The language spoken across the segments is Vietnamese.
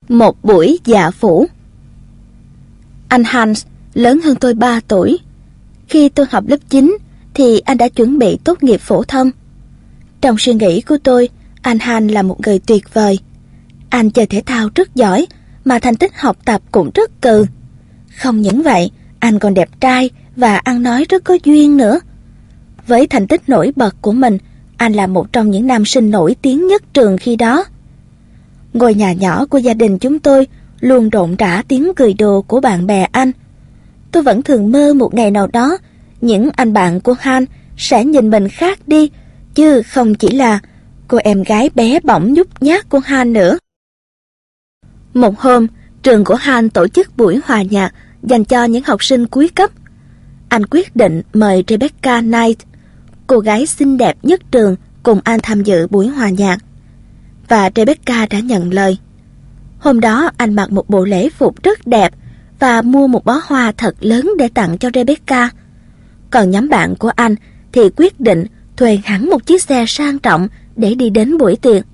Một buổi dạ phủ. Anh Hans lớn hơn tôi 3 tuổi. Khi tôi học lớp 9 thì anh đã chuẩn bị tốt nghiệp phổ thông. Trong suy nghĩ của tôi, anh Hans là một người tuyệt vời. Anh chơi thể thao rất giỏi, mà thành tích học tập cũng rất cừ. Không những vậy, anh còn đẹp trai và ăn nói rất có duyên nữa. Với thành tích nổi bật của mình, anh là một trong những nam sinh nổi tiếng nhất trường khi đó. Ngôi nhà nhỏ của gia đình chúng tôi luôn rộn rã tiếng cười đùa của bạn bè anh. Tôi vẫn thường mơ một ngày nào đó, những anh bạn của Han sẽ nhìn mình khác đi, chứ không chỉ là cô em gái bé bỏng nhút nhát của Han nữa. Một hôm, trường của Han tổ chức buổi hòa nhạc dành cho những học sinh cuối cấp. Anh quyết định mời Rebecca Knight, cô gái xinh đẹp nhất trường, cùng anh tham dự buổi hòa nhạc. Và Rebecca đã nhận lời. Hôm đó anh mặc một bộ lễ phục rất đẹp và mua một bó hoa thật lớn để tặng cho Rebecca. Còn nhóm bạn của anh thì quyết định thuê hẳn một chiếc xe sang trọng để đi đến buổi tiệc.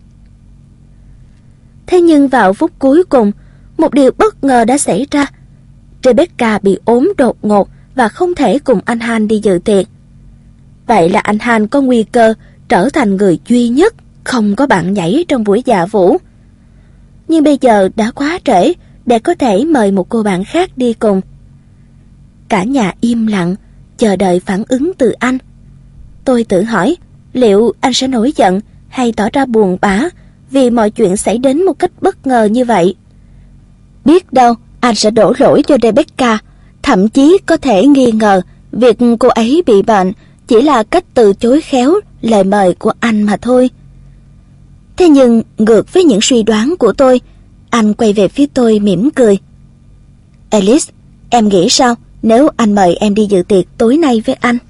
Thế nhưng vào phút cuối cùng, một điều bất ngờ đã xảy ra. Rebecca bị ốm đột ngột và không thể cùng anh Han đi dự tiệc. Vậy là anh Han có nguy cơ trở thành người duy nhất không có bạn nhảy trong buổi dạ vũ. Nhưng bây giờ đã quá trễ để có thể mời một cô bạn khác đi cùng. Cả nhà im lặng, chờ đợi phản ứng từ anh. Tôi tự hỏi, liệu anh sẽ nổi giận hay tỏ ra buồn bã vì mọi chuyện xảy đến một cách bất ngờ như vậy? Biết đâu anh sẽ đổ lỗi cho Rebecca, thậm chí có thể nghi ngờ việc cô ấy bị bệnh chỉ là cách từ chối khéo lời mời của anh mà thôi. Thế nhưng ngược với những suy đoán của tôi, anh quay về phía tôi mỉm cười. Alice, em nghĩ sao nếu anh mời em đi dự tiệc tối nay với anh?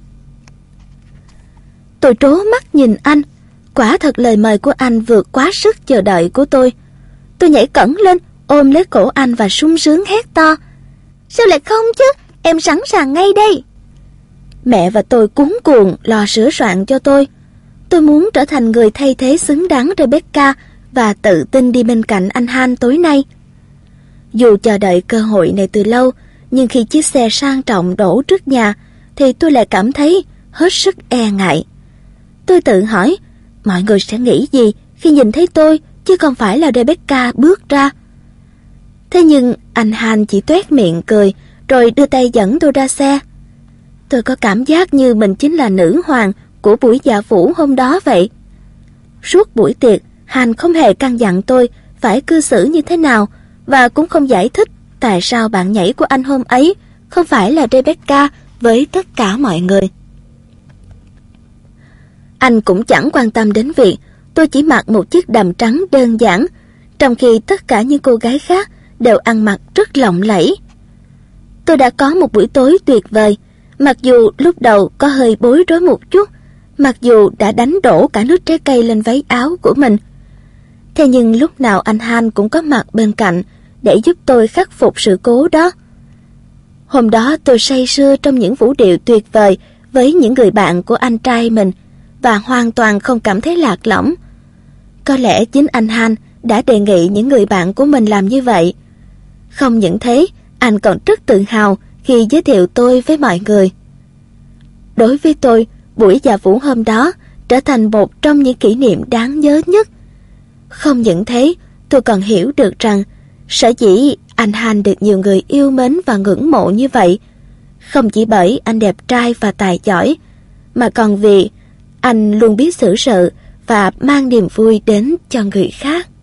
Tôi trố mắt nhìn anh. Quả thật lời mời của anh vượt quá sức chờ đợi của tôi. Tôi nhảy cẫng lên, ôm lấy cổ anh và sung sướng hét to. Sao lại không chứ, em sẵn sàng ngay đây. Mẹ và tôi cuống cuồng lo sửa soạn cho tôi. Tôi muốn trở thành người thay thế xứng đáng Rebecca và tự tin đi bên cạnh anh Han tối nay. Dù chờ đợi cơ hội này từ lâu, nhưng khi chiếc xe sang trọng đổ trước nhà thì tôi lại cảm thấy hết sức e ngại. Tôi tự hỏi, mọi người sẽ nghĩ gì khi nhìn thấy tôi chứ không phải là Rebecca bước ra. Thế nhưng anh Han chỉ toét miệng cười rồi đưa tay dẫn tôi ra xe. Tôi có cảm giác như mình chính là nữ hoàng của buổi dạ vũ hôm đó vậy. Suốt buổi tiệc, Han không hề căn dặn tôi phải cư xử như thế nào và cũng không giải thích tại sao bạn nhảy của anh hôm ấy không phải là Rebecca với tất cả mọi người. Anh cũng chẳng quan tâm đến việc tôi chỉ mặc một chiếc đầm trắng đơn giản, trong khi tất cả những cô gái khác đều ăn mặc rất lộng lẫy. Tôi đã có một buổi tối tuyệt vời, mặc dù lúc đầu có hơi bối rối một chút, mặc dù đã đánh đổ cả nước trái cây lên váy áo của mình. Thế nhưng lúc nào anh Han cũng có mặt bên cạnh để giúp tôi khắc phục sự cố đó. Hôm đó tôi say sưa trong những vũ điệu tuyệt vời với những người bạn của anh trai mình và hoàn toàn không cảm thấy lạc lõng. Có lẽ chính anh Han đã đề nghị những người bạn của mình làm như vậy. Không những thế, anh còn rất tự hào khi giới thiệu tôi với mọi người. Đối với tôi, buổi dạ vũ hôm đó trở thành một trong những kỷ niệm đáng nhớ nhất. Không những thế, tôi còn hiểu được rằng sở dĩ anh Han được nhiều người yêu mến và ngưỡng mộ như vậy, không chỉ bởi anh đẹp trai và tài giỏi, mà còn vì anh luôn biết xử sự và mang niềm vui đến cho người khác.